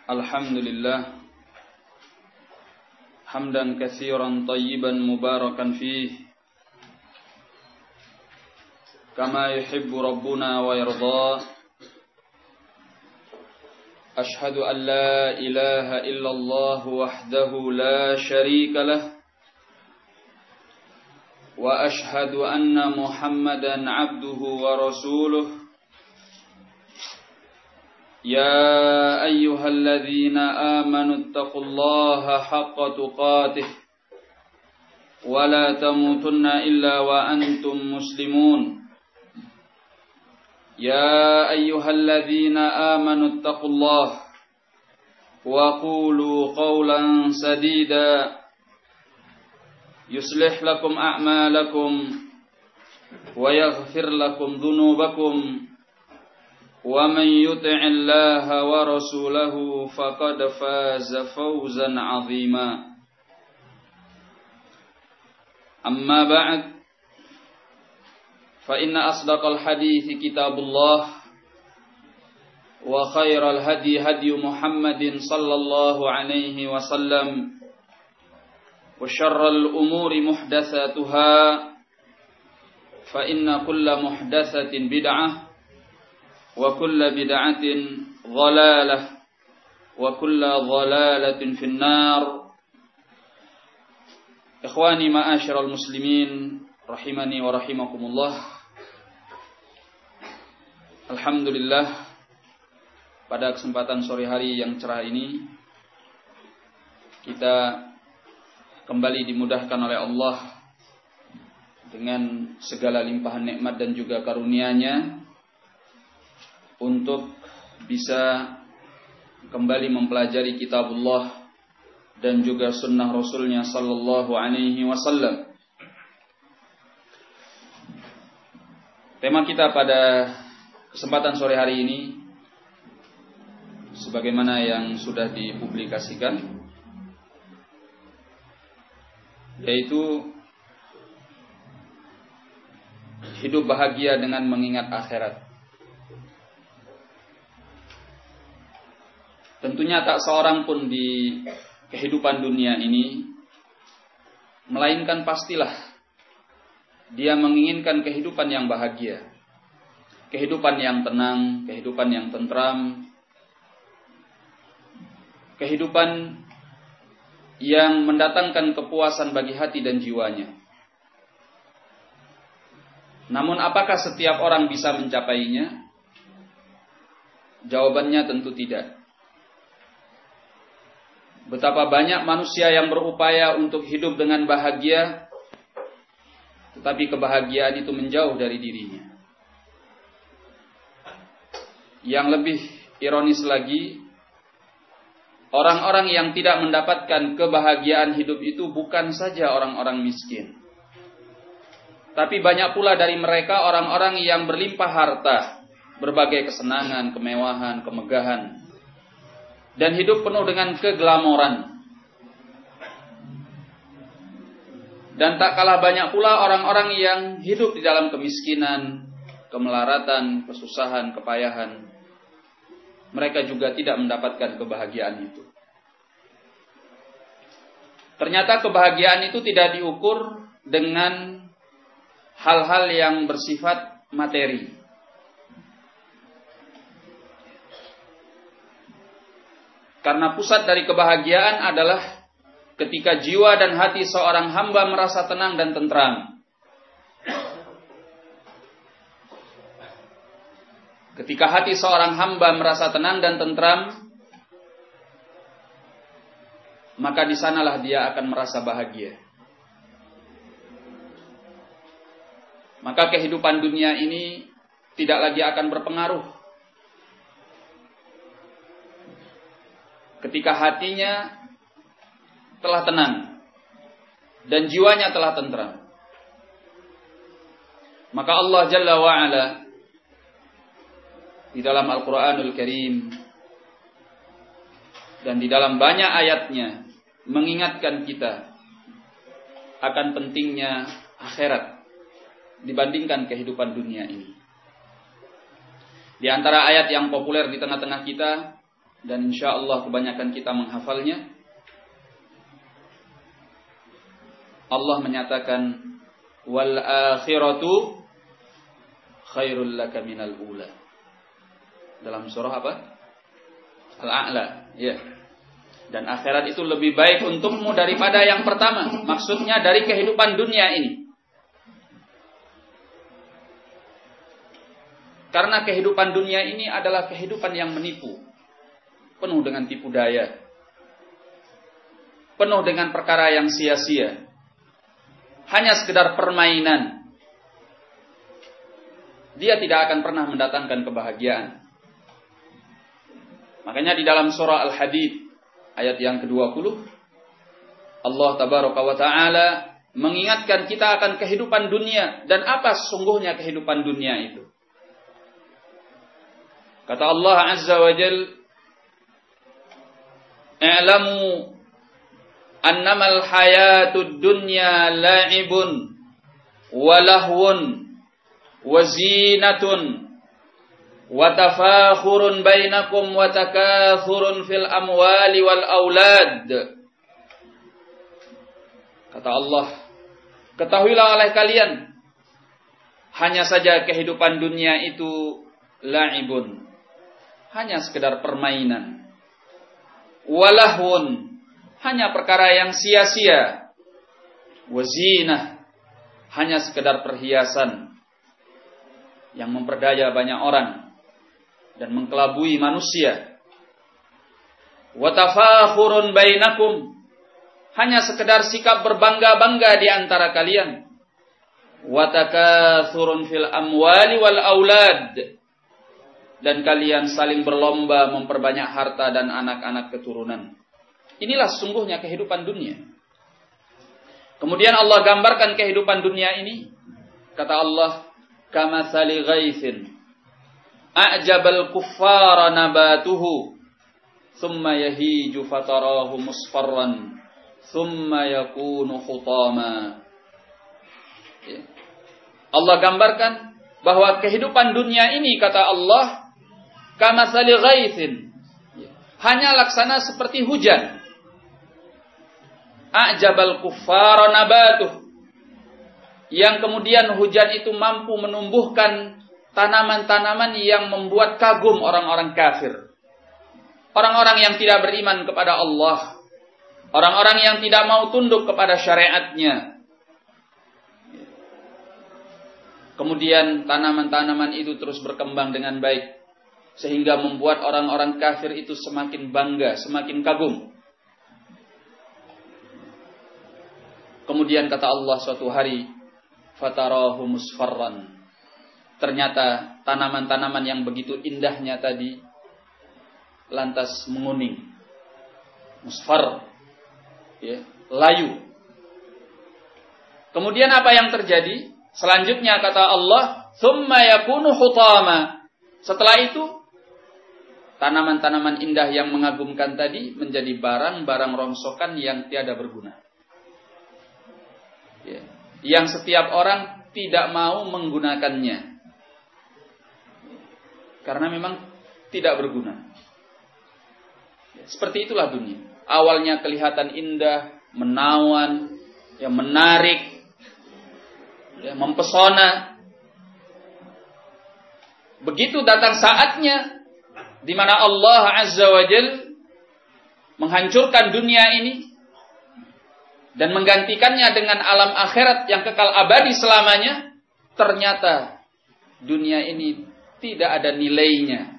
Alhamdulillah hamdan katsiran tayyiban mubarakan fih kama yuhibbu rabbuna wa yarda. Ashhadu an la ilaha illallah wahdahu la syarika lah wa ashhadu anna Muhammadan abduhu wa rasuluh. يا أيها الذين آمنوا اتقوا الله حق تقاته ولا تموتن إلا وأنتم مسلمون. يا أيها الذين آمنوا اتقوا الله وقولوا قولا سديدا يصلح لكم أعمالكم ويغفر لكم ذنوبكم ومن يطع الله ورسوله فقد فاز فوزا عظيما. أما بعد فإن أصدق الحديث كتاب الله وخير الهدي هدي محمد صلى الله عليه وسلم وشر الأمور محدثاتها فإن كل محدثة بدعة وكل بدعة ضلالة وكل ضلالة في النار. Ikhwani ma'asyiral muslimin rahimani wa rahimakumullah. Alhamdulillah, pada kesempatan sore hari yang cerah ini kita kembali dimudahkan oleh Allah dengan segala limpahan nikmat dan juga karunia-Nya untuk bisa kembali mempelajari kitabullah dan juga sunnah Rasulnya sallallahu alaihi wasallam. Tema kita pada kesempatan sore hari ini, sebagaimana yang sudah dipublikasikan, yaitu hidup bahagia dengan mengingat akhirat. Tentunya tak seorang pun di kehidupan dunia ini, melainkan pastilah dia menginginkan kehidupan yang bahagia, kehidupan yang tenang, kehidupan yang tentram, kehidupan yang mendatangkan kepuasan bagi hati dan jiwanya. Namun apakah setiap orang bisa mencapainya? Jawabannya tentu tidak. Betapa banyak manusia yang berupaya untuk hidup dengan bahagia, tetapi kebahagiaan itu menjauh dari dirinya. Yang lebih ironis lagi, orang-orang yang tidak mendapatkan kebahagiaan hidup itu bukan saja orang-orang miskin, tapi banyak pula dari mereka orang-orang yang berlimpah harta, berbagai kesenangan, kemewahan, kemegahan, dan hidup penuh dengan keglamoran. Dan tak kalah banyak pula orang-orang yang hidup di dalam kemiskinan, kemelaratan, kesusahan, kepayahan. Mereka juga tidak mendapatkan kebahagiaan itu. Ternyata kebahagiaan itu tidak diukur dengan hal-hal yang bersifat materi. Karena pusat dari kebahagiaan adalah ketika jiwa dan hati seorang hamba merasa tenang dan tentram. Ketika hati seorang hamba merasa tenang dan tentram, maka di sanalah dia akan merasa bahagia. Maka kehidupan dunia ini tidak lagi akan berpengaruh ketika hatinya telah tenang dan jiwanya telah tentram. Maka Allah Jalla wa'ala di dalam Al-Quranul Karim dan di dalam banyak ayatnya mengingatkan kita akan pentingnya akhirat dibandingkan kehidupan dunia ini. Di antara ayat yang populer di tengah-tengah kita dan insyaallah kebanyakan kita menghafalnya. Allah menyatakan wal akhiratu khairul laka minal ula. Dalam surah apa? Al-A'la, ya. Dan akhirat itu lebih baik untukmu daripada yang pertama. Maksudnya dari kehidupan dunia ini. Karena kehidupan dunia ini adalah kehidupan yang menipu. Penuh dengan tipu daya. Penuh dengan perkara yang sia-sia. Hanya sekedar permainan. Dia tidak akan pernah mendatangkan kebahagiaan. Makanya di dalam surah Al-Hadid ayat yang ke-20 Allah tabaraka wa ta'ala mengingatkan kita akan kehidupan dunia dan apa sesungguhnya kehidupan dunia itu. Kata Allah Azza wa Jalla, "I'lamu annamal hayatud dunya la'ibun wa lahwun wa zinatun wa tafakhurun bainakum wa takathurun fil amwali wal aulad." Kata Allah, ketahuilah oleh kalian, hanya saja kehidupan dunia itu la'ibun, hanya sekedar permainan, walahun, hanya perkara yang sia-sia, wazinah, hanya sekedar perhiasan yang memperdaya banyak orang dan mengkelabui manusia, watafakhurun bainakum, hanya sekedar sikap berbangga-bangga di antara kalian, watakathurun fil amwali wal aulad, dan kalian saling berlomba memperbanyak harta dan anak-anak keturunan. Inilah sesungguhnya kehidupan dunia. Kemudian Allah gambarkan kehidupan dunia ini. Kata Allah, kamatsali ghaitsin a'jabal kuffara nabatuhu thumma yahiju fatarahu musfarran thumma yakunu hutama. Allah gambarkan bahwa kehidupan dunia ini, kata Allah, kamatsali ghaitsin, hanya laksana seperti hujan. A'jabal kuffara nabatuh, yang kemudian hujan itu mampu menumbuhkan tanaman-tanaman yang membuat kagum orang-orang kafir, orang-orang yang tidak beriman kepada Allah, orang-orang yang tidak mau tunduk kepada syariatnya. Kemudian tanaman-tanaman itu terus berkembang dengan baik, sehingga membuat orang-orang kafir itu semakin bangga, semakin kagum. Kemudian kata Allah suatu hari, fatarahu musfarran, ternyata tanaman-tanaman yang begitu indahnya tadi lantas menguning, musfar, ya, layu. Kemudian apa yang terjadi? Selanjutnya kata Allah, thumma yakunu hutama, setelah itu tanaman-tanaman indah yang mengagumkan tadi menjadi barang-barang rongsokan yang tiada berguna, ya, yang setiap orang tidak mau menggunakannya karena memang tidak berguna. Seperti itulah dunia. Awalnya kelihatan indah, menawan, ya, menarik, ya, mempesona. Begitu datang saatnya di mana Allah Azza wa Jalla menghancurkan dunia ini dan menggantikannya dengan alam akhirat yang kekal abadi selamanya, ternyata dunia ini tidak ada nilainya,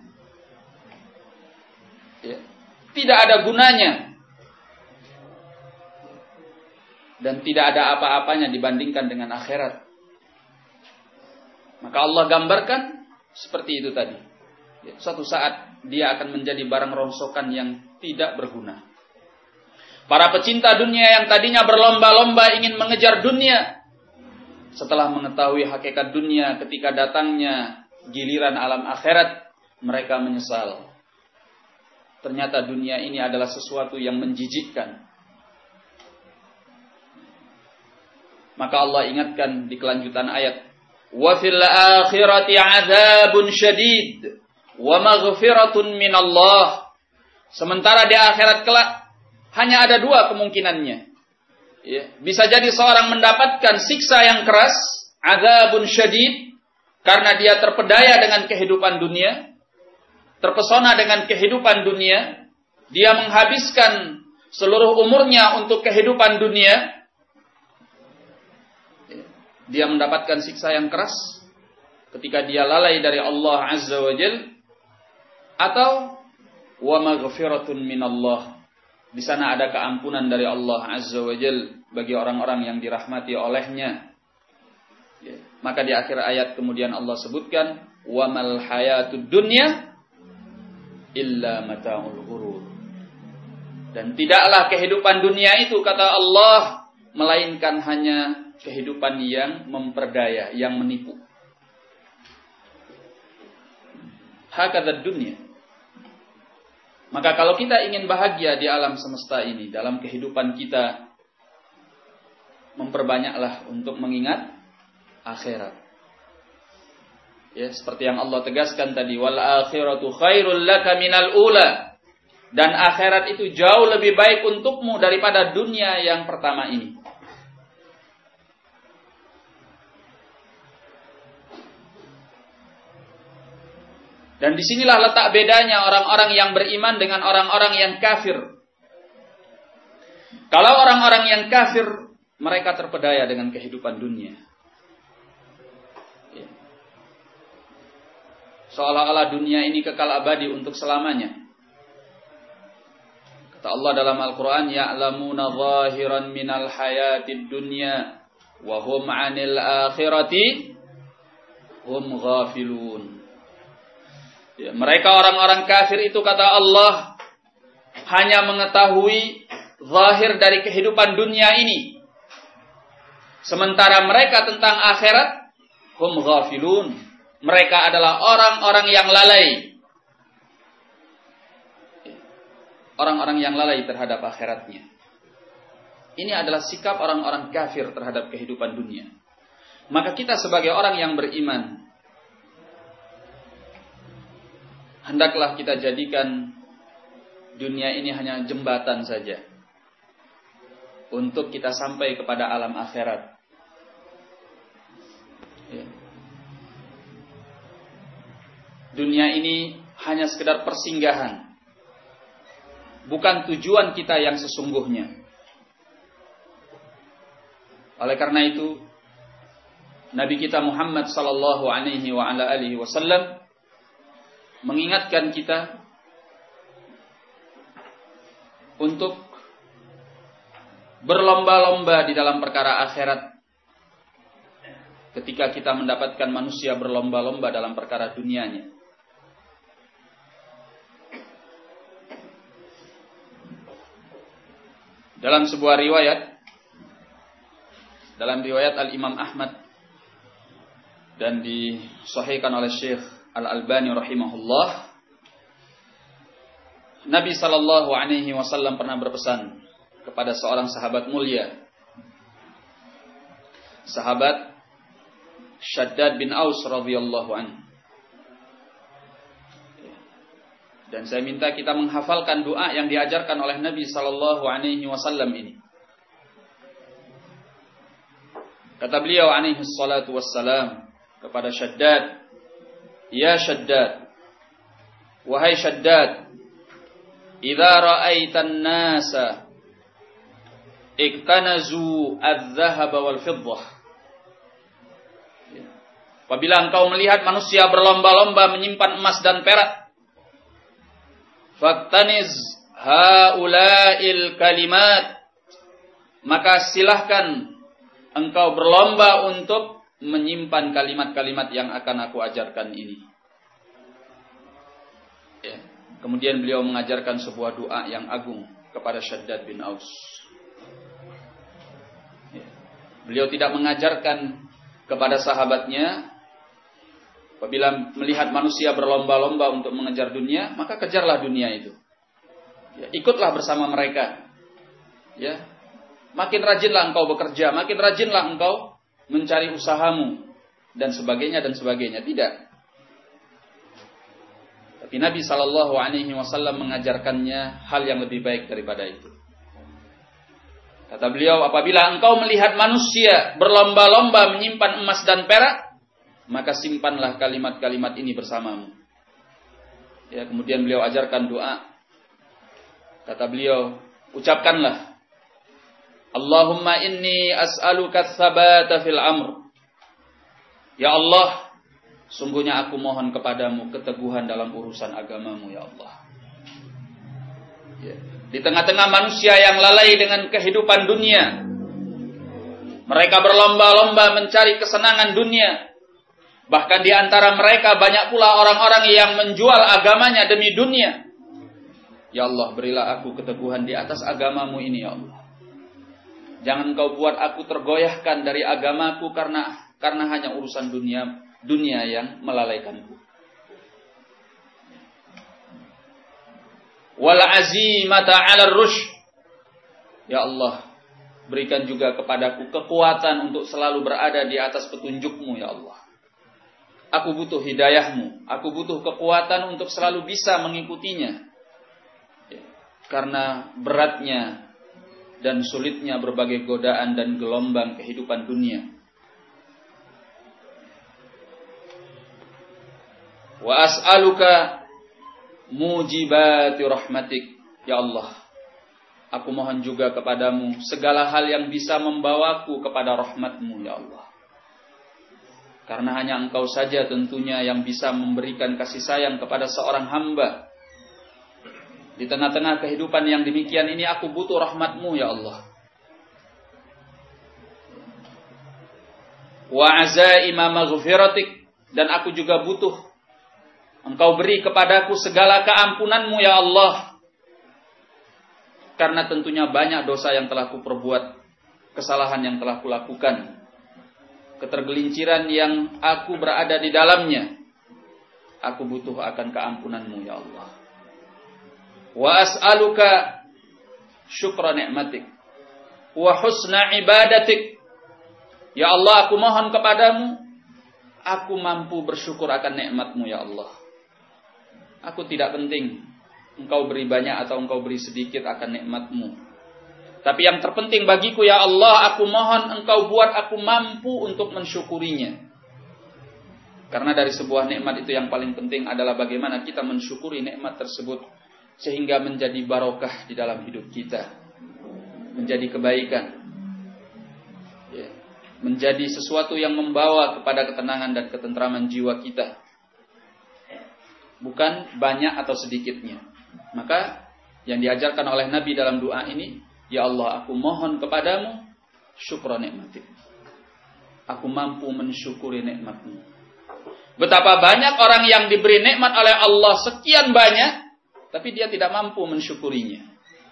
ya, tidak ada gunanya, dan tidak ada apa-apanya dibandingkan dengan akhirat. Maka Allah gambarkan seperti itu tadi, ya, suatu saat dia akan menjadi barang rongsokan yang tidak berguna. Para pecinta dunia yang tadinya berlomba-lomba ingin mengejar dunia, setelah mengetahui hakikat dunia ketika datangnya giliran alam akhirat, mereka menyesal. Ternyata dunia ini adalah sesuatu yang menjijikkan. Maka Allah ingatkan di kelanjutan ayat, wa fil akhirati 'adzabun syadid wa maghfiratun minallah Sementara di akhirat kelak hanya ada dua kemungkinannya. Ya. Bisa jadi seorang mendapatkan siksa yang keras, adzabun syadid, karena dia terpedaya dengan kehidupan dunia, terpesona dengan kehidupan dunia, dia menghabiskan seluruh umurnya untuk kehidupan dunia, dia mendapatkan siksa yang keras ketika dia lalai dari Allah Azza wa Jal, atau wa maghfiratun minallah, di sana ada keampunan dari Allah Azza wa Jal bagi orang-orang yang dirahmati olehnya. Ya. Maka di akhir ayat kemudian Allah sebutkan, wa mal hayatud dunya illa mata'ul ghurur. Dan tidaklah kehidupan dunia itu, kata Allah, melainkan hanya kehidupan yang memperdaya, yang menipu. Hakadzad dunia. Maka kalau kita ingin bahagia di alam semesta ini, dalam kehidupan kita, memperbanyaklah untuk mengingat akhirat. Ya, seperti yang Allah tegaskan tadi, wal akhiratu khairul laka minal ula. Dan akhirat itu jauh lebih baik untukmu daripada dunia yang pertama ini. Dan disinilah letak bedanya orang-orang yang beriman dengan orang-orang yang kafir. Kalau orang-orang yang kafir, mereka terpedaya dengan kehidupan dunia. Seolah-olah dunia ini kekal abadi untuk selamanya. Kata Allah dalam Al-Quran, ya'lamuna zahiran minal hayatid dunya, wa hum 'anil akhirati hum ghafilun. Ya, mereka orang-orang kafir itu, kata Allah, hanya mengetahui zahir dari kehidupan dunia ini. Sementara mereka tentang akhirat, hum ghafilun. Mereka adalah orang-orang yang lalai. Orang-orang yang lalai terhadap akhiratnya. Ini adalah sikap orang-orang kafir terhadap kehidupan dunia. Maka kita sebagai orang yang beriman, hendaklah kita jadikan dunia ini hanya jembatan saja untuk kita sampai kepada alam akhirat. Ya. Dunia ini hanya sekedar persinggahan, bukan tujuan kita yang sesungguhnya. Oleh karena itu, Nabi kita Muhammad sallallahu alaihi wa ala alihi wasallam mengingatkan kita untuk berlomba-lomba di dalam perkara akhirat ketika kita mendapatkan manusia berlomba-lomba dalam perkara dunianya. Dalam sebuah riwayat, dalam riwayat Al-Imam Ahmad dan disahihkan oleh Syekh Al-Albani rahimahullah, Nabi sallallahu alaihi wasallam pernah berpesan kepada seorang sahabat mulia, sahabat Shaddad bin Aus radhiyallahu anhu. Dan saya minta kita menghafalkan doa yang diajarkan oleh Nabi sallallahu alaihi wasallam ini. Kata beliau alaihi salatu wassalam kepada Shaddad, ya Shaddad, wahai Shaddad, idza ra'aitan nasa iktanazu adz-dzahaba wal fiddah. Apabila engkau melihat manusia berlomba-lomba menyimpan emas dan perak, faktaniz haula'il kalimat, maka silahkan engkau berlomba untuk menyimpan kalimat-kalimat yang akan aku ajarkan ini. Ya. Kemudian beliau mengajarkan sebuah doa yang agung kepada Shaddad bin Aus. Ya. Beliau tidak mengajarkan kepada sahabatnya, apabila melihat manusia berlomba-lomba untuk mengejar dunia, maka kejarlah dunia itu. Ya, ikutlah bersama mereka. Ya, makin rajinlah engkau bekerja, makin rajinlah engkau mencari usahamu, dan sebagainya dan sebagainya. Tidak. Tapi Nabi SAW mengajarkannya hal yang lebih baik daripada itu. Kata beliau, apabila engkau melihat manusia berlomba-lomba menyimpan emas dan perak, maka simpanlah kalimat-kalimat ini bersamamu. Ya, kemudian beliau ajarkan doa. Kata beliau, ucapkanlah, Allahumma inni as'aluka tsabata fil amr. Ya Allah, sungguhnya aku mohon kepadamu keteguhan dalam urusan agamamu, ya Allah. Ya. Di tengah-tengah manusia yang lalai dengan kehidupan dunia, mereka berlomba-lomba mencari kesenangan dunia. Bahkan di antara mereka banyak pula orang-orang yang menjual agamanya demi dunia. Ya Allah, berilah aku keteguhan di atas agamamu ini, ya Allah. Jangan kau buat aku tergoyahkan dari agamaku karena hanya urusan dunia yang melalaikanku. Wal azimata 'ala ar-rusyd. Ya Allah, berikan juga kepadaku kekuatan untuk selalu berada di atas petunjukmu, ya Allah. Aku butuh hidayahmu, aku butuh kekuatan untuk selalu bisa mengikutinya. Ya, karena beratnya dan sulitnya berbagai godaan dan gelombang kehidupan dunia. Wa as'aluka mujibati rahmatik. Ya Allah, aku mohon juga kepadamu segala hal yang bisa membawaku kepada rahmatmu, ya Allah. Karena hanya engkau saja tentunya yang bisa memberikan kasih sayang kepada seorang hamba. Di tengah-tengah kehidupan yang demikian ini aku butuh rahmatmu, ya Allah. Wa azaima maghfiratik. Dan aku juga butuh Engkau beri kepadaku segala keampunanmu, ya Allah. Karena tentunya banyak dosa yang telah kuperbuat, kesalahan yang telah kulakukan, ketergelinciran yang aku berada di dalamnya. Aku butuh akan keampunanmu, ya Allah. Wa as'aluka syukra ni'matik wa husna ibadatik. Ya Allah, aku mohon kepadamu, aku mampu bersyukur akan nikmatmu, ya Allah. Aku tidak penting engkau beri banyak atau engkau beri sedikit akan nikmatmu. Tapi yang terpenting bagiku, ya Allah, aku mohon engkau buat aku mampu untuk mensyukurinya. Karena dari sebuah nikmat itu yang paling penting adalah bagaimana kita mensyukuri nikmat tersebut. Sehingga menjadi barokah di dalam hidup kita. Menjadi kebaikan. Ya. Menjadi sesuatu yang membawa kepada ketenangan dan ketentraman jiwa kita. Bukan banyak atau sedikitnya. Maka yang diajarkan oleh Nabi dalam doa ini, ya Allah, aku mohon kepadamu syukra nikmatik. Aku mampu mensyukuri nikmatmu. Betapa banyak orang yang diberi nikmat oleh Allah sekian banyak, tapi dia tidak mampu mensyukurinya.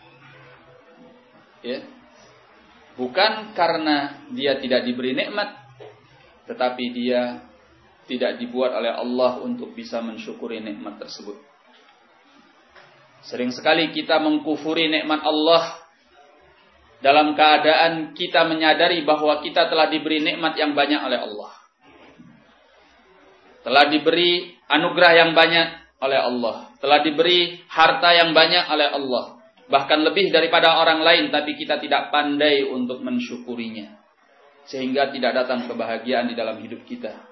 Ya. Bukan karena dia tidak diberi nikmat, tetapi dia tidak dibuat oleh Allah untuk bisa mensyukuri nikmat tersebut. Sering sekali kita mengkufuri nikmat Allah dalam keadaan kita menyadari bahwa kita telah diberi nikmat yang banyak oleh Allah. Telah diberi anugerah yang banyak oleh Allah. Telah diberi harta yang banyak oleh Allah. Bahkan lebih daripada orang lain, tapi kita tidak pandai untuk mensyukurinya. Sehingga tidak datang kebahagiaan di dalam hidup kita.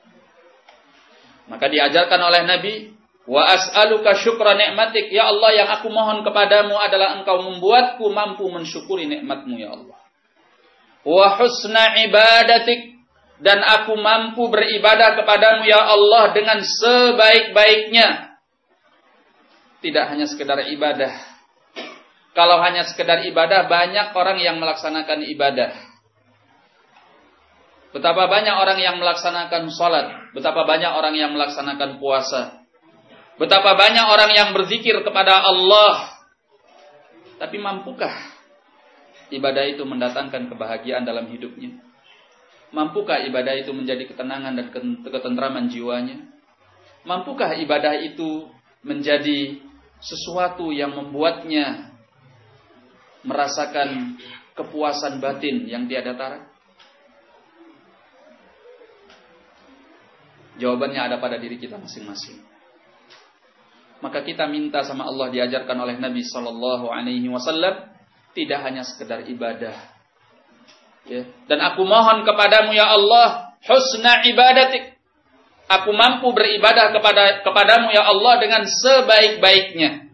Maka diajarkan oleh Nabi, wa as'aluka syukra ni'matik. Ya Allah, yang aku mohon kepadamu adalah engkau membuatku mampu mensyukuri nikmatmu, ya Allah. Wa husna ibadatik. Dan aku mampu beribadah kepadamu, ya Allah, dengan sebaik-baiknya. Tidak hanya sekedar ibadah. Kalau hanya sekedar ibadah, banyak orang yang melaksanakan ibadah. Betapa banyak orang yang melaksanakan sholat. Betapa banyak orang yang melaksanakan puasa. Betapa banyak orang yang berzikir kepada Allah. Tapi mampukah ibadah itu mendatangkan kebahagiaan dalam hidupnya? Mampukah ibadah itu menjadi ketenangan dan ketentraman jiwanya? Mampukah ibadah itu menjadi sesuatu yang membuatnya merasakan kepuasan batin yang tiada tara? Jawabannya ada pada diri kita masing-masing. Maka kita minta sama Allah, diajarkan oleh Nabi sallallahu alaihi wasallam, tidak hanya sekedar ibadah. Ya. Dan aku mohon kepadamu ya Allah, husna ibadatik. Aku mampu beribadah kepadamu ya Allah dengan sebaik-baiknya.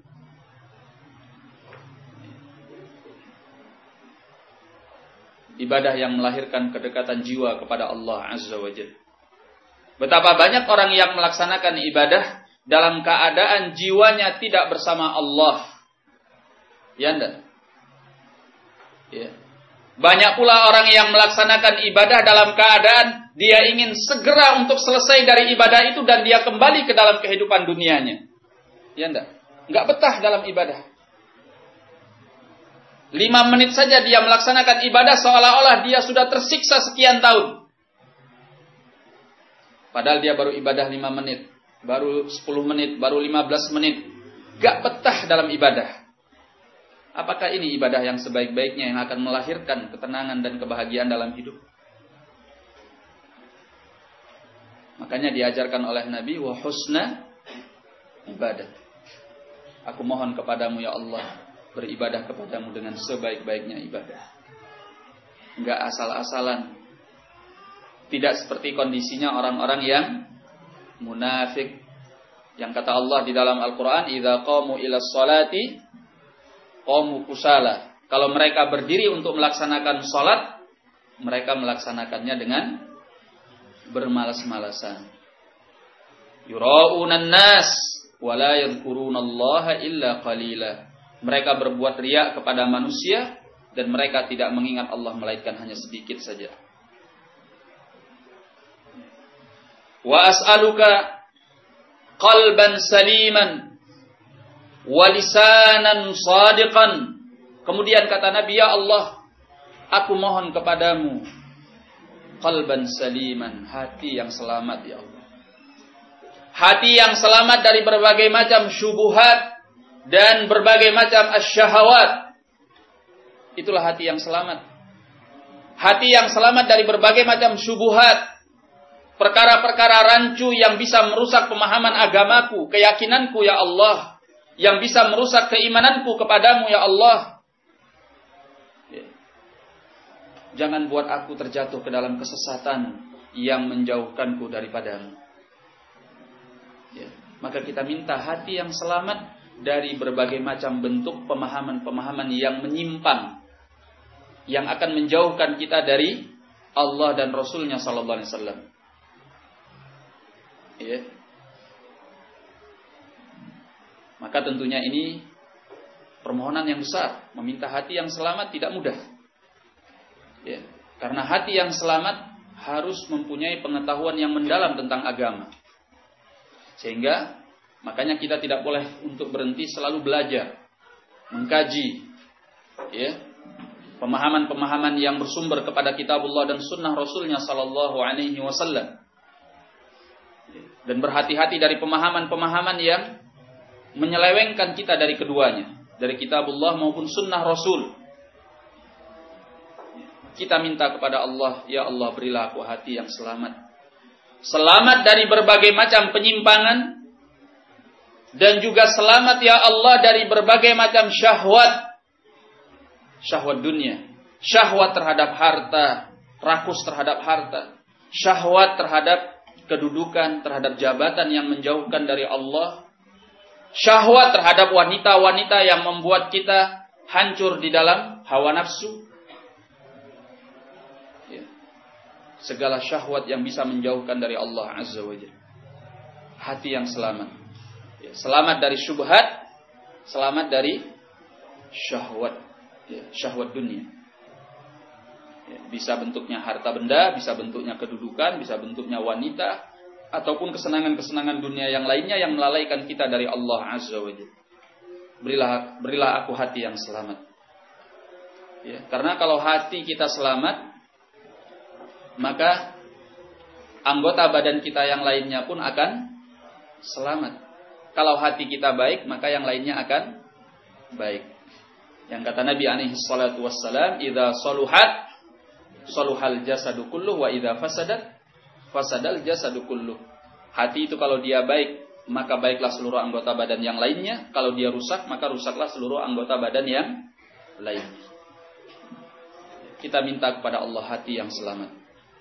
Ibadah yang melahirkan kedekatan jiwa kepada Allah Azza wa Jalla. Betapa banyak orang yang melaksanakan ibadah dalam keadaan jiwanya tidak bersama Allah. Ya enggak? Ya. Banyak pula orang yang melaksanakan ibadah dalam keadaan dia ingin segera untuk selesai dari ibadah itu dan dia kembali ke dalam kehidupan dunianya. Ya enggak? Enggak betah dalam ibadah. 5 menit saja dia melaksanakan ibadah seolah-olah dia sudah tersiksa sekian tahun. Padahal dia baru ibadah 5 menit, baru 10 menit, baru 15 menit. Gak betah dalam ibadah. Apakah ini ibadah yang sebaik-baiknya yang akan melahirkan ketenangan dan kebahagiaan dalam hidup? Makanya diajarkan oleh Nabi, wa husna ibadah. Aku mohon kepadamu ya Allah, beribadah kepadamu dengan sebaik-baiknya ibadah. Enggak asal-asalan. Tidak seperti kondisinya orang-orang yang munafik. Yang kata Allah di dalam Al-Quran, idza qamu ila sholati qamu kusala. Kalau mereka berdiri untuk melaksanakan sholat, mereka melaksanakannya dengan bermalas-malasan. Yura'unan nas wa la yadhkurunallaha illa qalila. Mereka berbuat riya kepada manusia dan mereka tidak mengingat Allah melainkan hanya sedikit saja. Wa as'aluka qalban saliman wa lisanan shadiqan. Kemudian kata Nabi, ya Allah, aku mohon kepadamu qalban saliman, hati yang selamat ya Allah. Hati yang selamat dari berbagai macam syubhat dan berbagai macam asyahawat. Itulah hati yang selamat. Hati yang selamat dari berbagai macam syubhat, perkara-perkara rancu yang bisa merusak pemahaman agamaku, keyakinanku ya Allah, yang bisa merusak keimananku kepadamu ya Allah. Jangan buat aku terjatuh ke dalam kesesatan yang menjauhkanku daripadamu. Maka kita minta hati yang selamat dari berbagai macam bentuk pemahaman-pemahaman yang menyimpang, yang akan menjauhkan kita dari Allah dan Rasulnya sallallahu alaihi wasallam. Ya. Maka tentunya ini permohonan yang besar. Meminta hati yang selamat tidak mudah. Ya. Karena hati yang selamat harus mempunyai pengetahuan yang mendalam tentang agama. Sehingga makanya kita tidak boleh untuk berhenti selalu belajar, mengkaji, ya, pemahaman-pemahaman yang bersumber kepada kitabullah dan sunnah Rasulnya sallallahu alaihi wasallam. Dan berhati-hati dari pemahaman-pemahaman yang menyelewengkan kita dari keduanya, dari kitabullah maupun sunnah Rasul. Kita minta kepada Allah, ya Allah berilah aku hati yang selamat. Selamat dari berbagai macam penyimpangan. Dan juga selamat ya Allah dari berbagai macam syahwat. Syahwat dunia. Syahwat terhadap harta. Rakus terhadap harta. Syahwat terhadap kedudukan, terhadap jabatan yang menjauhkan dari Allah. Syahwat terhadap wanita-wanita yang membuat kita hancur di dalam hawa nafsu. Ya. Segala syahwat yang bisa menjauhkan dari Allah Azza wa Jalla. Hati yang selamat. Ya. Selamat dari syubhat, selamat dari syahwat. Ya. Syahwat dunia. Ya. Bisa bentuknya harta benda, bisa bentuknya kedudukan, bisa bentuknya wanita, ataupun kesenangan-kesenangan dunia yang lainnya yang melalaikan kita dari Allah Azza wa Jalla. Berilah aku hati yang selamat. Ya, karena kalau hati kita selamat, maka anggota badan kita yang lainnya pun akan selamat. Kalau hati kita baik, maka yang lainnya akan baik. Yang kata Nabi alaihi salatu wassalam, idza saluhat saluhal jasadu kulluh wa idza fasadat fasadal jasadu kulluh. Hati itu kalau dia baik, maka baiklah seluruh anggota badan yang lainnya. Kalau dia rusak, maka rusaklah seluruh anggota badan yang lainnya. Kita minta kepada Allah hati yang selamat.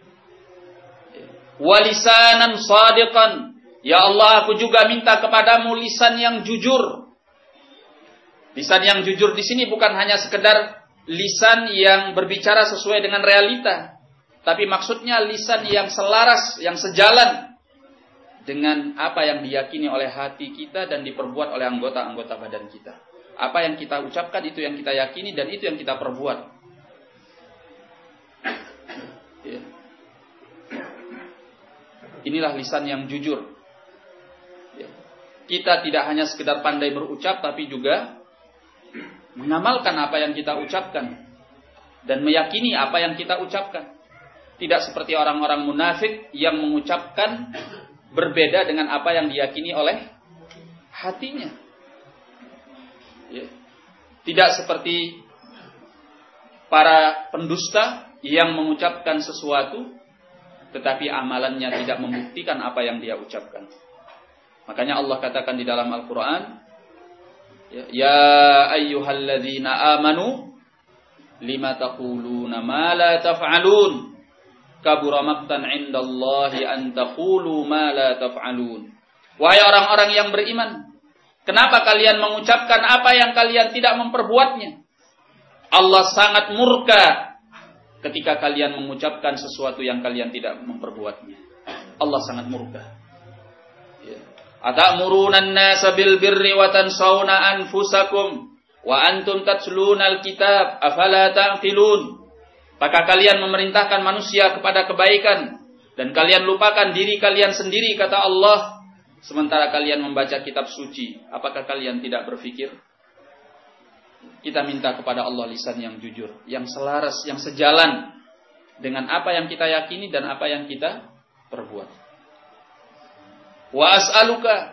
Walisanan shadiqan. Ya Allah, aku juga minta kepadamu lisan yang jujur. Lisan yang jujur di sini bukan hanya sekedar lisan yang berbicara sesuai dengan realita, tapi maksudnya lisan yang selaras, yang sejalan dengan apa yang diyakini oleh hati kita dan diperbuat oleh anggota-anggota badan kita. Apa yang kita ucapkan itu yang kita yakini dan itu yang kita perbuat. Ya. Inilah lisan yang jujur. Ya. Kita tidak hanya sekedar pandai berucap, tapi juga mengamalkan apa yang kita ucapkan dan meyakini apa yang kita ucapkan. Tidak seperti orang-orang munafik yang mengucapkan berbeda dengan apa yang diyakini oleh hatinya. Ya. Tidak seperti para pendusta yang mengucapkan sesuatu tetapi amalannya tidak membuktikan apa yang dia ucapkan. Makanya Allah katakan di dalam Al-Quran, ya ayyuhalladzina amanu lima taquluna ma la taf'alun kabura maqtan 'indallahi an taqulu ma la taf'alun. Wahai orang-orang yang beriman, kenapa kalian mengucapkan apa yang kalian tidak memperbuatnya? Allah sangat murka ketika kalian mengucapkan sesuatu yang kalian tidak memperbuatnya. Allah sangat murka. Atamuruna an-nasa bil birri wa tansawna anfusakum wa antum tatluna al-kitab afala ta'qilun. Maka kalian memerintahkan manusia kepada kebaikan dan kalian lupakan diri kalian sendiri, kata Allah, sementara kalian membaca kitab suci. Apakah kalian tidak berpikir? Kita minta kepada Allah lisan yang jujur, yang selaras, yang sejalan dengan apa yang kita yakini dan apa yang kita perbuat. Wa as'aluka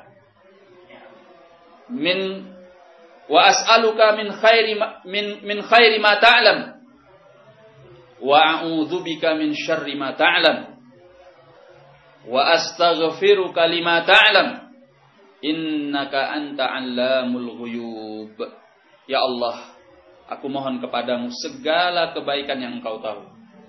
min khairi ma ta'lam wa a'udzubika min syarri ma ta'lam wa astaghfiruka lima ta'lam innaka anta 'allamul ghuyub. Ya Allah, aku mohon kepadamu segala kebaikan yang engkau tahu.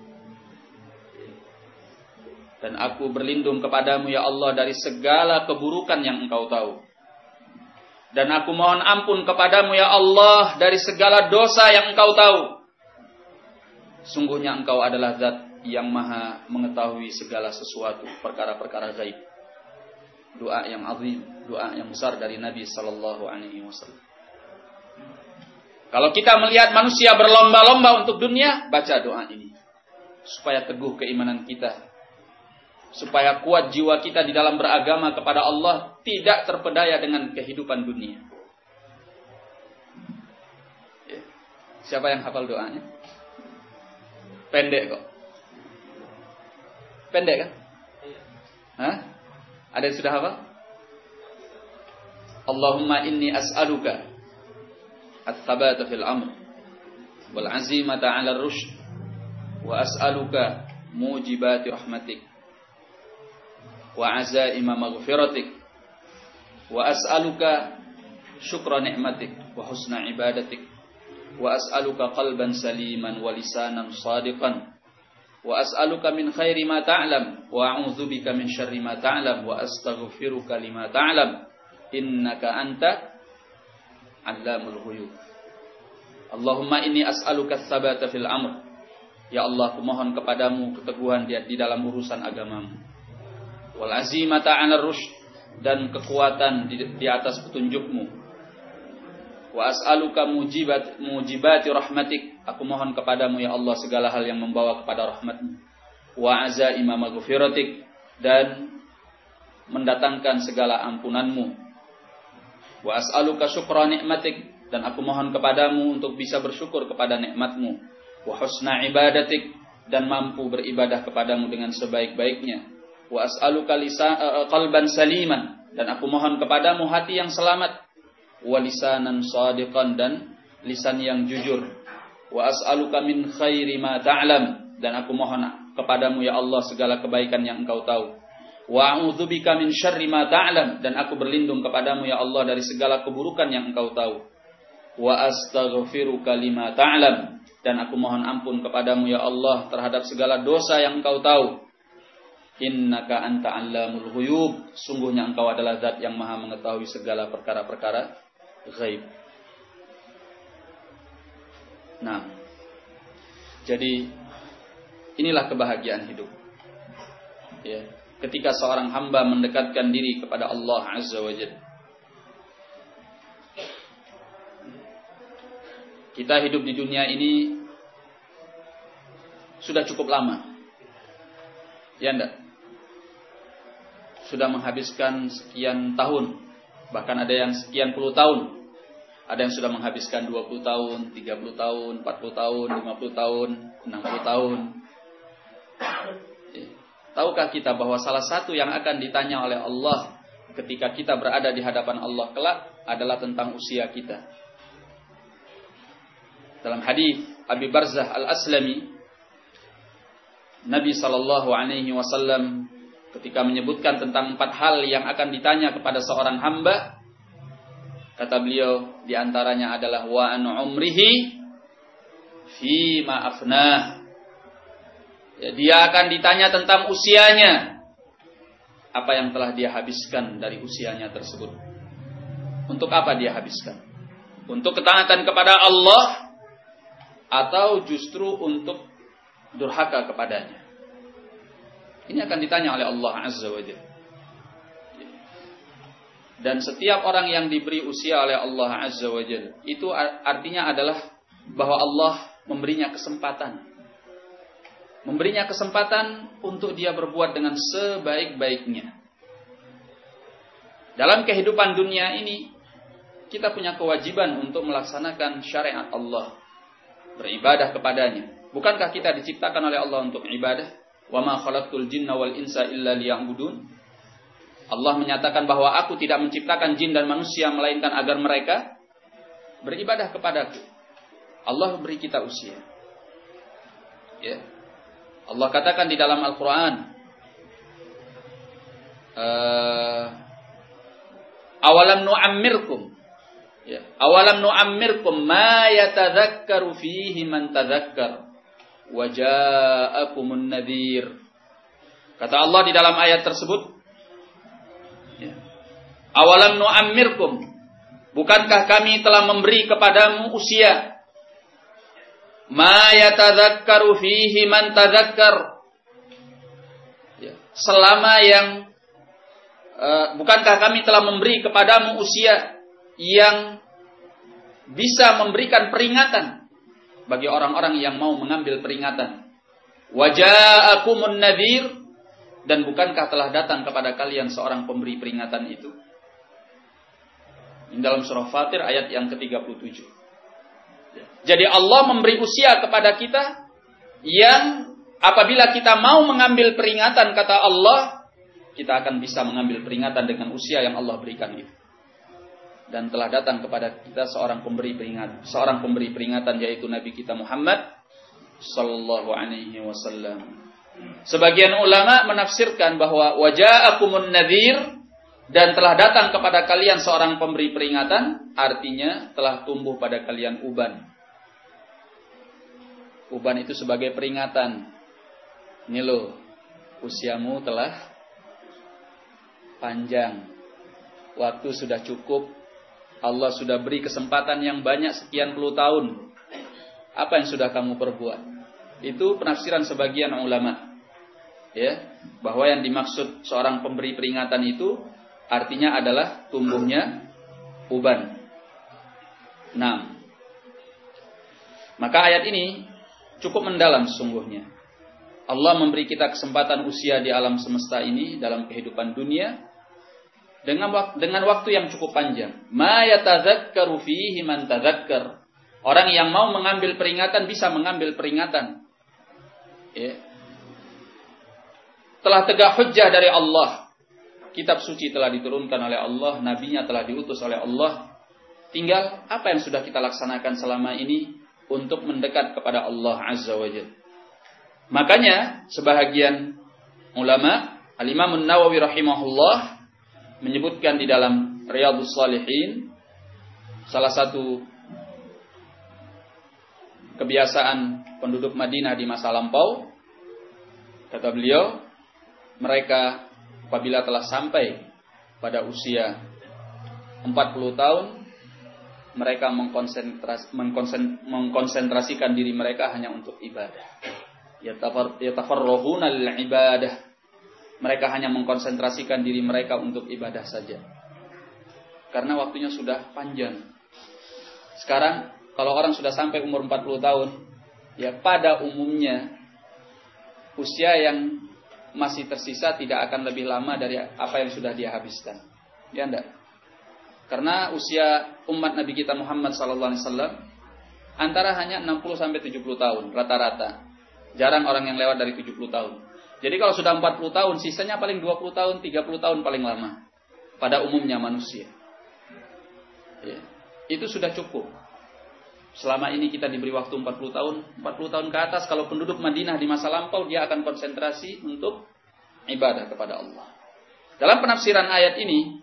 Dan aku berlindung kepadamu ya Allah dari segala keburukan yang engkau tahu. Dan aku mohon ampun kepadamu ya Allah dari segala dosa yang engkau tahu. Sungguhnya engkau adalah zat yang maha mengetahui segala sesuatu, perkara-perkara gaib. Doa yang azim, doa yang besar dari Nabi SAW. Kalau kita melihat manusia berlomba-lomba untuk dunia, baca doa ini. Supaya teguh keimanan kita. Supaya kuat jiwa kita di dalam beragama kepada Allah, tidak terpedaya dengan kehidupan dunia. Siapa yang hafal doanya? Pendek kok. Pendek kan? Hah? Ada yang sudah hafal? Allahumma inni as'aluka at-thabata fil amr wal azimata 'ala ar-rushd wa as'aluka mujibati rahmatik wa azaima maghfiratik wa as'aluka syukra ni'matik wa husna ibadatik wa as'aluka qalban saliman wa lisanan shadiqan wa as'aluka min khairi ma ta'lam wa a'udzubika min syarri ma ta'lam wa astaghfiruka lima ta'lam innaka anta 'allamul ghuyub. Allahumma inni as'aluka ats-tsabata fil amr. Ya Allah, aku mohon kepadamu keteguhan di dalam urusan agamamu. Wal azimata 'ala ar-rusyd, dan kekuatan di atas petunjukmu. Wa as'aluka mujibati rahmatik. Aku mohon kepadamu ya Allah segala hal yang membawa kepada rahmatmu. Wa azaima maghfiratik, dan mendatangkan segala ampunanmu. Wa as'aluka syukra ni'matik, dan aku mohon kepadamu untuk bisa bersyukur kepada nikmatmu. Wa husna ibadatik, dan mampu beribadah kepadamu dengan sebaik-baiknya. Wa as'aluka qalban saliman, dan aku mohon kepadamu hati yang selamat. Wa lisanan shadiqan, dan lisan yang jujur. Wa as'aluka min khairi ma ta'lam, dan aku mohon kepadamu ya Allah segala kebaikan yang engkau tahu. Wa a'udzubika min syarri ma ta'lam, dan aku berlindung kepadamu ya Allah dari segala keburukan yang engkau tahu. Wa astaghfiruka lima ta'lam, dan aku mohon ampun kepadamu ya Allah terhadap segala dosa yang engkau tahu. Innaka anta 'allamul ghuyub, sungguhnya engkau adalah zat yang maha mengetahui segala perkara-perkara ghaib. Nah, jadi inilah kebahagiaan hidup. Ya, ketika seorang hamba mendekatkan diri kepada Allah Azza wa Jalla. Kita hidup di dunia ini sudah cukup lama. Ya enggak? Sudah menghabiskan sekian tahun. Bahkan ada yang sekian puluh tahun. Ada yang sudah menghabiskan 20 tahun, 30 tahun, 40 tahun, 50 tahun, 60 tahun. Tahukah kita bahwa salah satu yang akan ditanya oleh Allah ketika kita berada di hadapan Allah kelak adalah tentang usia kita. Dalam hadis Abi Barzah Al-Aslami, Nabi SAW ketika menyebutkan tentang 4 hal yang akan ditanya kepada seorang hamba, kata beliau di antaranya adalah wa an umrihi fi ma afnah. Ya, dia akan ditanya tentang usianya, apa yang telah dia habiskan dari usianya tersebut. Untuk apa dia habiskan? Untuk ketaatan kepada Allah atau justru untuk durhaka kepadanya? Ini akan ditanya oleh Allah Azza wa Jalla. Dan setiap orang yang diberi usia oleh Allah Azza wa Jalla, itu artinya adalah bahwa Allah memberinya kesempatan. Memberinya kesempatan untuk dia berbuat dengan sebaik-baiknya. Dalam kehidupan dunia ini, kita punya kewajiban untuk melaksanakan syariat Allah. Beribadah kepadanya. Bukankah kita diciptakan oleh Allah untuk ibadah? Wa ma khalaqtul jinna wal insa illa liya'budun. Allah menyatakan bahwa aku tidak menciptakan jin dan manusia melainkan agar mereka beribadah kepadaku. Allah beri kita usia. Ya. Allah katakan di dalam Al-Qur'an, awalam nu'ammirkum. Ya. Awalam nu'ammirkum ma yatadzakkaru fihi man tadzakkar wa ja'akumun nadhir. Kata Allah di dalam ayat tersebut, ya, awalam nu'ammirkum, bukankah kami telah memberi kepadamu usia, ma yatadzakkaru fihi man tadzakkar, ya, selama yang bukankah kami telah memberi kepadamu usia yang bisa memberikan peringatan bagi orang-orang yang mau mengambil peringatan. Wa ja'akumun nadhir, dan bukankah telah datang kepada kalian seorang pemberi peringatan itu? Ini dalam surah Fatir ayat yang ke-37. Jadi Allah memberi usia kepada kita yang apabila kita mau mengambil peringatan, kata Allah, kita akan bisa mengambil peringatan dengan usia yang Allah berikan itu. Dan telah datang kepada kita seorang pemberi peringatan yaitu Nabi kita Muhammad sallallahu alaihi wasallam. Sebagian ulama menafsirkan bahwa waja'akumun nadhir, dan telah datang kepada kalian seorang pemberi peringatan, artinya telah tumbuh pada kalian uban. Uban itu sebagai peringatan. Ini loh, usiamu telah panjang, waktu sudah cukup, Allah sudah beri kesempatan yang banyak sekian puluh tahun. Apa yang sudah kamu perbuat? Itu penafsiran sebagian ulama. Ya, bahwa yang dimaksud seorang pemberi peringatan itu artinya adalah tumbuhnya uban. Nah, maka ayat ini cukup mendalam sesungguhnya. Allah memberi kita kesempatan usia di alam semesta ini dalam kehidupan dunia dengan waktu yang cukup panjang. Ma yatadzakkaru fihi man tadzakkar. Orang yang mau mengambil peringatan bisa mengambil peringatan. Ya. Telah tegak hujjah dari Allah. Kitab suci telah diturunkan oleh Allah, nabinya telah diutus oleh Allah. Tinggal apa yang sudah kita laksanakan selama ini untuk mendekat kepada Allah Azza wa Jalla. Makanya sebahagian ulama Al-Imam An-Nawawi rahimahullah menyebutkan di dalam Riyadhus Shalihin, salah satu kebiasaan penduduk Madinah di masa lampau, kata beliau, mereka apabila telah sampai pada usia 40 tahun, mereka mengkonsentrasikan diri mereka hanya untuk ibadah. Yatafarrahuna lil ibadah. Mereka hanya mengkonsentrasikan diri mereka untuk ibadah saja. Karena waktunya sudah panjang. Sekarang kalau orang sudah sampai umur 40 tahun, ya pada umumnya usia yang masih tersisa tidak akan lebih lama dari apa yang sudah dia habiskan. Ya enggak? Karena usia umat Nabi kita Muhammad SAW antara hanya 60 sampai 70 tahun rata-rata. Jarang orang yang lewat dari 70 tahun. Jadi kalau sudah 40 tahun, sisanya paling 20 tahun, 30 tahun paling lama. Pada umumnya manusia. Ya. Itu sudah cukup. Selama ini kita diberi waktu 40 tahun. 40 tahun ke atas, kalau penduduk Madinah di masa lampau, dia akan konsentrasi untuk ibadah kepada Allah. Dalam penafsiran ayat ini,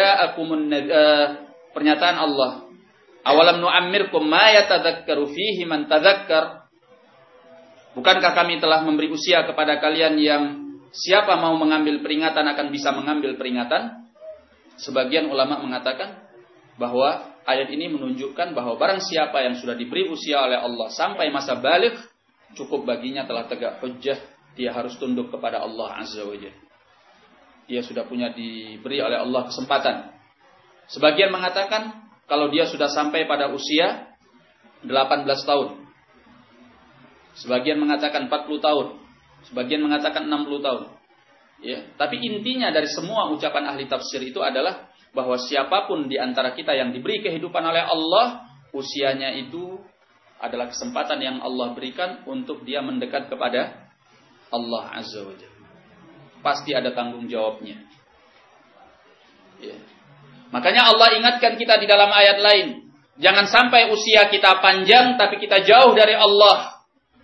pernyataan Allah, awalam nu'ammirkum ma yatadzakkaru fihi man tadzakkar. Bukankah kami telah memberi usia kepada kalian yang siapa mau mengambil peringatan akan bisa mengambil peringatan? Sebagian ulama mengatakan bahwa ayat ini menunjukkan bahwa barang siapa yang sudah diberi usia oleh Allah sampai masa baligh, cukup baginya telah tegak hujjah, dia harus tunduk kepada Allah Azza wa Jalla. Dia sudah punya diberi oleh Allah kesempatan. Sebagian mengatakan kalau dia sudah sampai pada usia 18 tahun. Sebagian mengatakan 40 tahun. Sebagian mengatakan 60 tahun. Ya, tapi intinya dari semua ucapan ahli tafsir itu adalah bahwa siapapun di antara kita yang diberi kehidupan oleh Allah, usianya itu adalah kesempatan yang Allah berikan untuk dia mendekat kepada Allah Azza wa Jalla. Pasti ada tanggung jawabnya. Ya. Makanya Allah ingatkan kita di dalam ayat lain. Jangan sampai usia kita panjang tapi kita jauh dari Allah.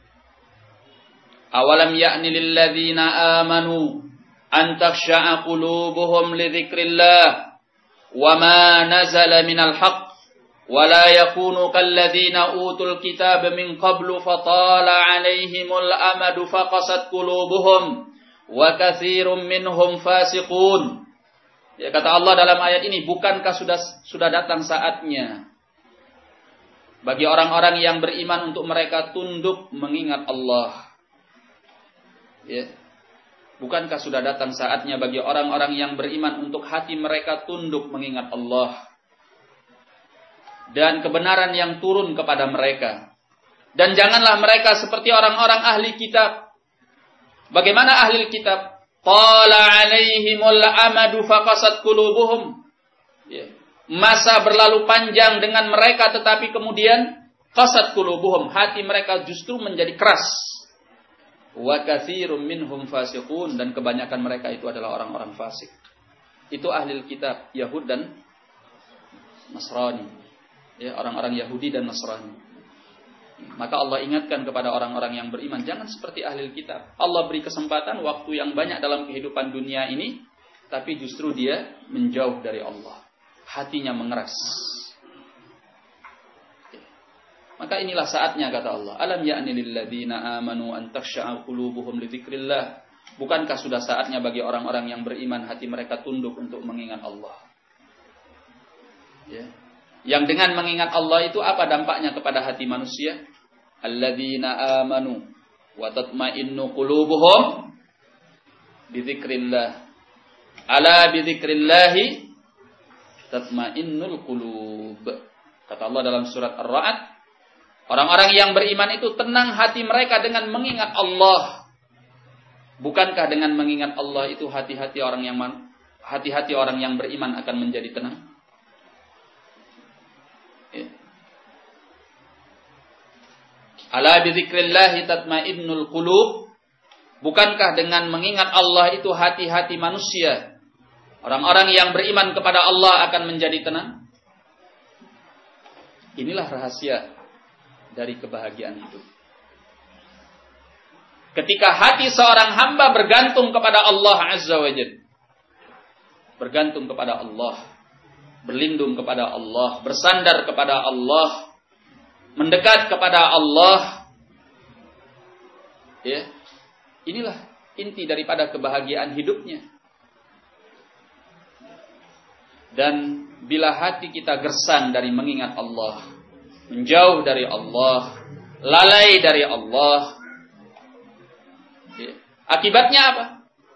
Awalam ya'ni lilladzina amanu an takhsha'a qulubuhum li dzikrillah wa ma nazala minal haqq wa la yakunu kalladzina utul kitaba min qablu fatala 'alaihimul amadu faqasat qulubuhum wa katsirum minhum fasiqun. Ya, kata Allah dalam ayat ini, bukankah sudah datang saatnya bagi orang-orang yang beriman untuk mereka tunduk mengingat Allah. Ya. Bukankah sudah datang saatnya bagi orang-orang yang beriman untuk hati mereka tunduk mengingat Allah dan kebenaran yang turun kepada mereka. Dan janganlah mereka seperti orang-orang ahli kitab. Bagaimana ahli kitab? Qala alaihimul amadu faqasat qulubuhum. Ya. Masa berlalu panjang dengan mereka tetapi kemudian qasat qulubuhum, hati mereka justru menjadi keras. Wa katsirum minhum fasiqun, dan kebanyakan mereka itu adalah orang-orang fasik. Itu ahli kitab Yahud dan Nasrani. Ya, orang-orang Yahudi dan Nasrani. Maka Allah ingatkan kepada orang-orang yang beriman, jangan seperti ahli kitab. Allah beri kesempatan waktu yang banyak dalam kehidupan dunia ini, tapi justru dia menjauh dari Allah. Hatinya mengeras. Maka inilah saatnya, kata Allah. Alam ya'ni lilladzina amanu an takhsha'a qulubuhum li dzikrillah. Bukankah sudah saatnya bagi orang-orang yang beriman hati mereka tunduk untuk mengingat Allah? Ya. Yang dengan mengingat Allah itu apa dampaknya kepada hati manusia? Alladzina amanu wa tatma'innu qulubuhum bi dzikrillah. Ala bi dzikrillahi tatma'innul qulub. Kata Allah dalam surat Ar-Ra'd, orang-orang yang beriman itu tenang hati mereka dengan mengingat Allah. Bukankah dengan mengingat Allah itu hati-hati orang yang beriman akan menjadi tenang? Ala bi dzikrillahi tatmainnul qulub. Bukankah dengan mengingat Allah itu hati-hati manusia, orang-orang yang beriman kepada Allah akan menjadi tenang? Inilah rahasia dari kebahagiaan hidup. Ketika hati seorang hamba bergantung kepada Allah Azza wa Jalla. Bergantung kepada Allah. Berlindung kepada Allah. Bersandar kepada Allah. Mendekat kepada Allah. Ya. Inilah inti daripada kebahagiaan hidupnya. Dan bila hati kita gersang dari mengingat Allah, menjauh dari Allah, lalai dari Allah, ya, akibatnya apa?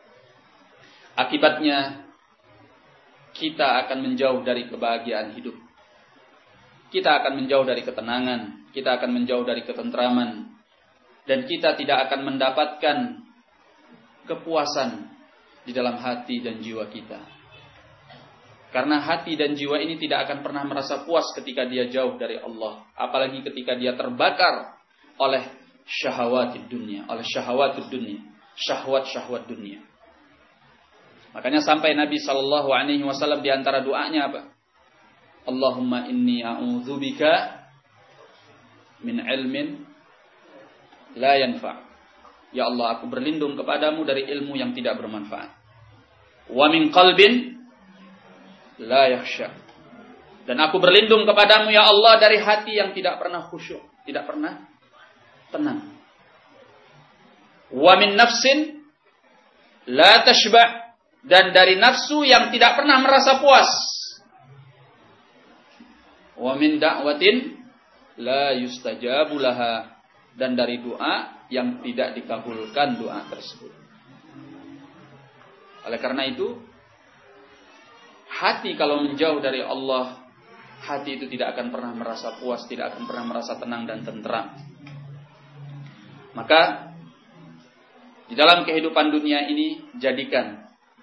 Akibatnya kita akan menjauh dari kebahagiaan hidup. Kita akan menjauh dari ketenangan, kita akan menjauh dari ketentraman, dan kita tidak akan mendapatkan kepuasan di dalam hati dan jiwa kita. Karena hati dan jiwa ini tidak akan pernah merasa puas ketika dia jauh dari Allah. Apalagi ketika dia terbakar oleh syahwat dunia. Oleh syahwat dunia. Syahwat-syahwat dunia. Makanya sampai Nabi SAW di antara doanya apa? Allahumma inni a'udzubika min ilmin la yanfa'. Ya Allah, aku berlindung kepadamu dari ilmu yang tidak bermanfaat. Wa min qalbin la yakhsha. Dan aku berlindung kepadamu ya Allah dari hati yang tidak pernah khusyuk, tidak pernah tenang. Wa min nafsin la tashba', dan dari nafsu yang tidak pernah merasa puas. Wa min da'watin la yustajabu laha, dan dari doa yang tidak dikabulkan doa tersebut. Oleh karena itu, hati kalau menjauh dari Allah, hati itu tidak akan pernah merasa puas, tidak akan pernah merasa tenang dan tentram. Maka di dalam kehidupan dunia ini, jadikan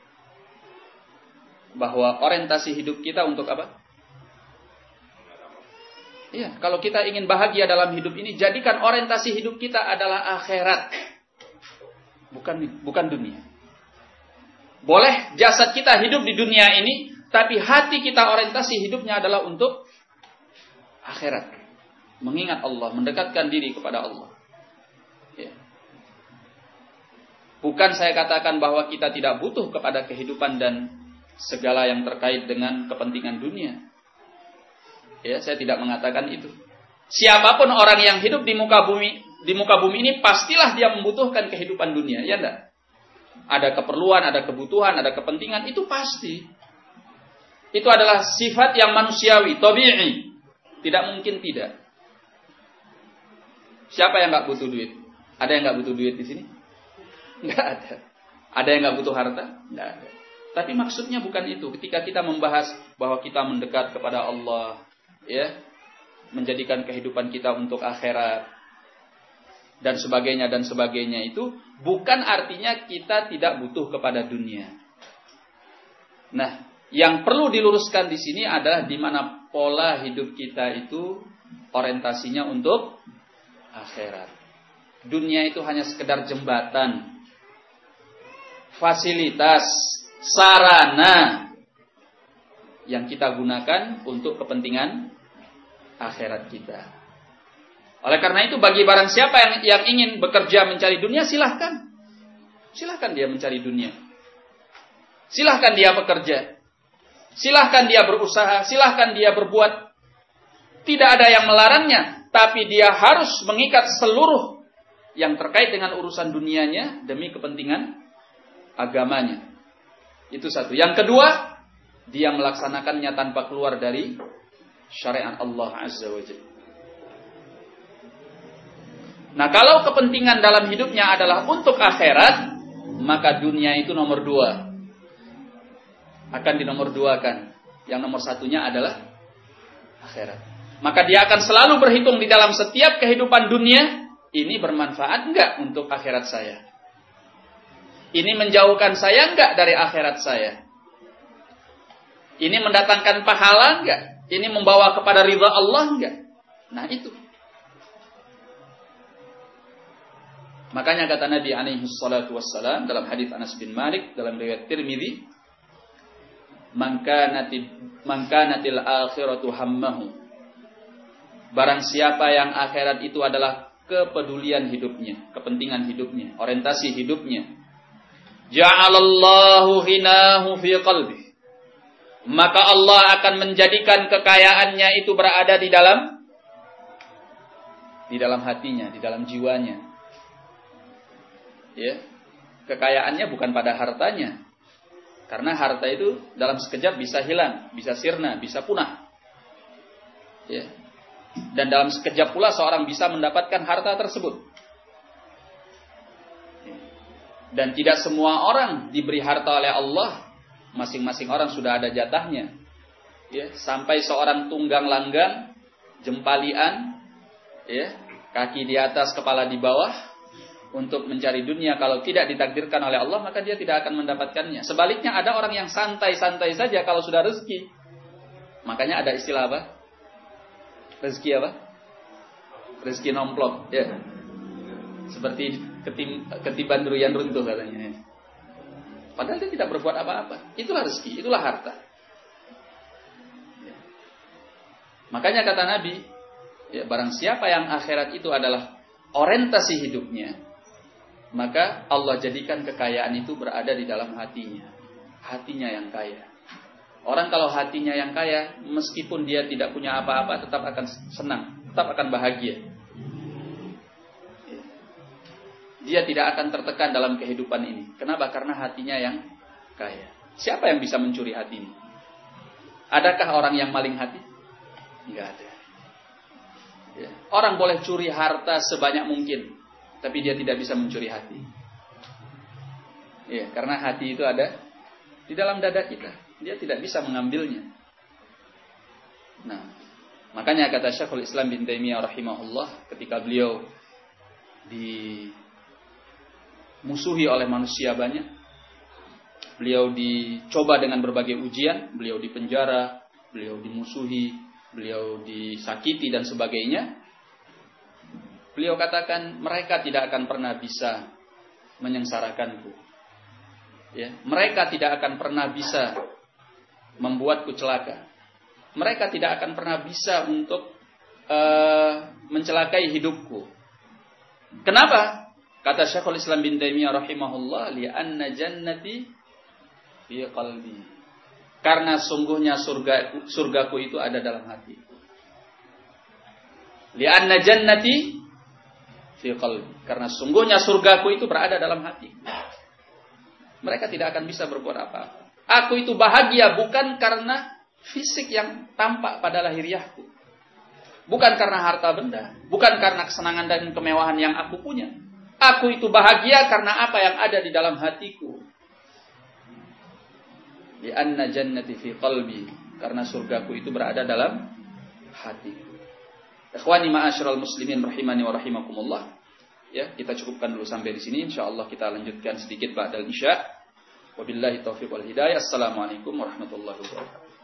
bahwa orientasi hidup kita untuk apa? Iya, kalau kita ingin bahagia dalam hidup ini, jadikan orientasi hidup kita adalah akhirat, bukan dunia. Boleh jasad kita hidup di dunia ini, tapi hati kita orientasi hidupnya adalah untuk akhirat. Mengingat Allah, mendekatkan diri kepada Allah. Ya. Bukan saya katakan bahwa kita tidak butuh kepada kehidupan dan segala yang terkait dengan kepentingan dunia. Ya, saya tidak mengatakan itu. Siapapun orang yang hidup di muka bumi ini pastilah dia membutuhkan kehidupan dunia, ya enggak? Ada keperluan, ada kebutuhan, ada kepentingan, itu pasti. Itu adalah sifat yang manusiawi, tabi'i. Tidak mungkin tidak. Siapa yang enggak butuh duit? Ada yang enggak butuh duit di sini? Enggak ada. Ada yang enggak butuh harta? Enggak ada. Tapi maksudnya bukan itu. Ketika kita membahas bahwa kita mendekat kepada Allah, ya, menjadikan kehidupan kita untuk akhirat dan sebagainya itu bukan artinya kita tidak butuh kepada dunia. Nah, yang perlu diluruskan di sini adalah di mana pola hidup kita itu orientasinya untuk akhirat. Dunia itu hanya sekedar jembatan, fasilitas, sarana yang kita gunakan untuk kepentingan akhirat kita. Oleh karena itu, bagi barang siapa yang ingin bekerja mencari dunia, silahkan. Silahkan dia mencari dunia. Silahkan dia bekerja. Silahkan dia berusaha. Silahkan dia berbuat. Tidak ada yang melarangnya. Tapi dia harus mengikat seluruh yang terkait dengan urusan dunianya demi kepentingan agamanya. Itu satu. Yang kedua, dia melaksanakannya tanpa keluar dari syariat Allah Azza wa Jalla. Nah, kalau kepentingan dalam hidupnya adalah untuk akhirat, maka dunia itu nomor 2. Akan dinomor 2-kan. Yang nomor 1-nya adalah akhirat. Maka dia akan selalu berhitung di dalam setiap kehidupan dunia, ini bermanfaat enggak untuk akhirat saya? Ini menjauhkan saya enggak dari akhirat saya? Ini mendatangkan pahala enggak? Ini membawa kepada ridha Allah enggak? Nah, itu. Makanya kata Nabi alaihi salatu wassalam dalam hadis Anas bin Malik dalam riwayat Tirmidzi, "Man kanatil akhiratu hammahu." Barang siapa yang akhirat itu adalah kepedulian hidupnya, kepentingan hidupnya, orientasi hidupnya. Ja'alallahu ghinahu fi qalbi. Maka Allah akan menjadikan kekayaannya itu berada di dalam hatinya, di dalam jiwanya. Ya. Kekayaannya bukan pada hartanya. Karena harta itu dalam sekejap bisa hilang, bisa sirna, bisa punah. Ya. Dan dalam sekejap pula seorang bisa mendapatkan harta tersebut. Dan tidak semua orang diberi harta oleh Allah. Masing-masing orang sudah ada jatahnya. Ya, sampai seorang tunggang langgang, jempalian, ya, kaki di atas, kepala di bawah, untuk mencari dunia, kalau tidak ditakdirkan oleh Allah, maka dia tidak akan mendapatkannya. Sebaliknya ada orang yang santai-santai saja kalau sudah rezeki. Makanya ada istilah apa? Rezeki apa? Rezeki nomplok. Ya. Seperti ketiban durian runtuh katanya. Padahal dia tidak berbuat apa-apa. Itulah rezeki, itulah harta. Ya. Makanya kata Nabi, ya, barang siapa yang akhirat itu adalah orientasi hidupnya, maka Allah jadikan kekayaan itu berada di dalam hatinya. Hatinya yang kaya. Orang kalau hatinya yang kaya, meskipun dia tidak punya apa-apa, tetap akan senang, tetap akan bahagia. Dia tidak akan tertekan dalam kehidupan ini. Kenapa? Karena hatinya yang kaya. Siapa yang bisa mencuri hati ini? Adakah orang yang maling hati? Enggak ada. Ya. Orang boleh curi harta sebanyak mungkin, tapi dia tidak bisa mencuri hati. Ya, karena hati itu ada di dalam dada kita. Dia tidak bisa mengambilnya. Nah, makanya kata Syekhul Islam bin Taimiyah rahimahullah, ketika beliau dimusuhi oleh manusia banyak, beliau dicoba dengan berbagai ujian, beliau dipenjara, beliau dimusuhi, beliau disakiti dan sebagainya. Beliau katakan, mereka tidak akan pernah bisa menyengsarakanku. Ya, mereka tidak akan pernah bisa membuatku celaka. Mereka tidak akan pernah bisa untuk mencelakai hidupku. Kenapa? Kata Syekhul Islam bin Taimiyah rahimahullah, li'anna jannati fi qalbi. Karena sungguhnya surgaku itu ada dalam hati. Li'anna jannati fi qalbi. Karena sungguhnya surgaku itu berada dalam hati. Mereka tidak akan bisa berbuat apa-apa. Aku itu bahagia bukan karena fisik yang tampak pada lahiriahku. Bukan karena harta benda. Bukan karena kesenangan dan kemewahan yang aku punya. Aku itu bahagia karena apa yang ada di dalam hatiku. Li'anna jannati fi qalbi. Karena surgaku itu berada dalam hatiku. Ikhwani ma'asyiral muslimin rahimani wa rahimakumullah. Ya, kita cukupkan dulu sampai di sini. Insyaallah kita lanjutkan sedikit ba'dal isya. Wabillahi taufiq wal hidayah. Assalamualaikum warahmatullahi wabarakatuh.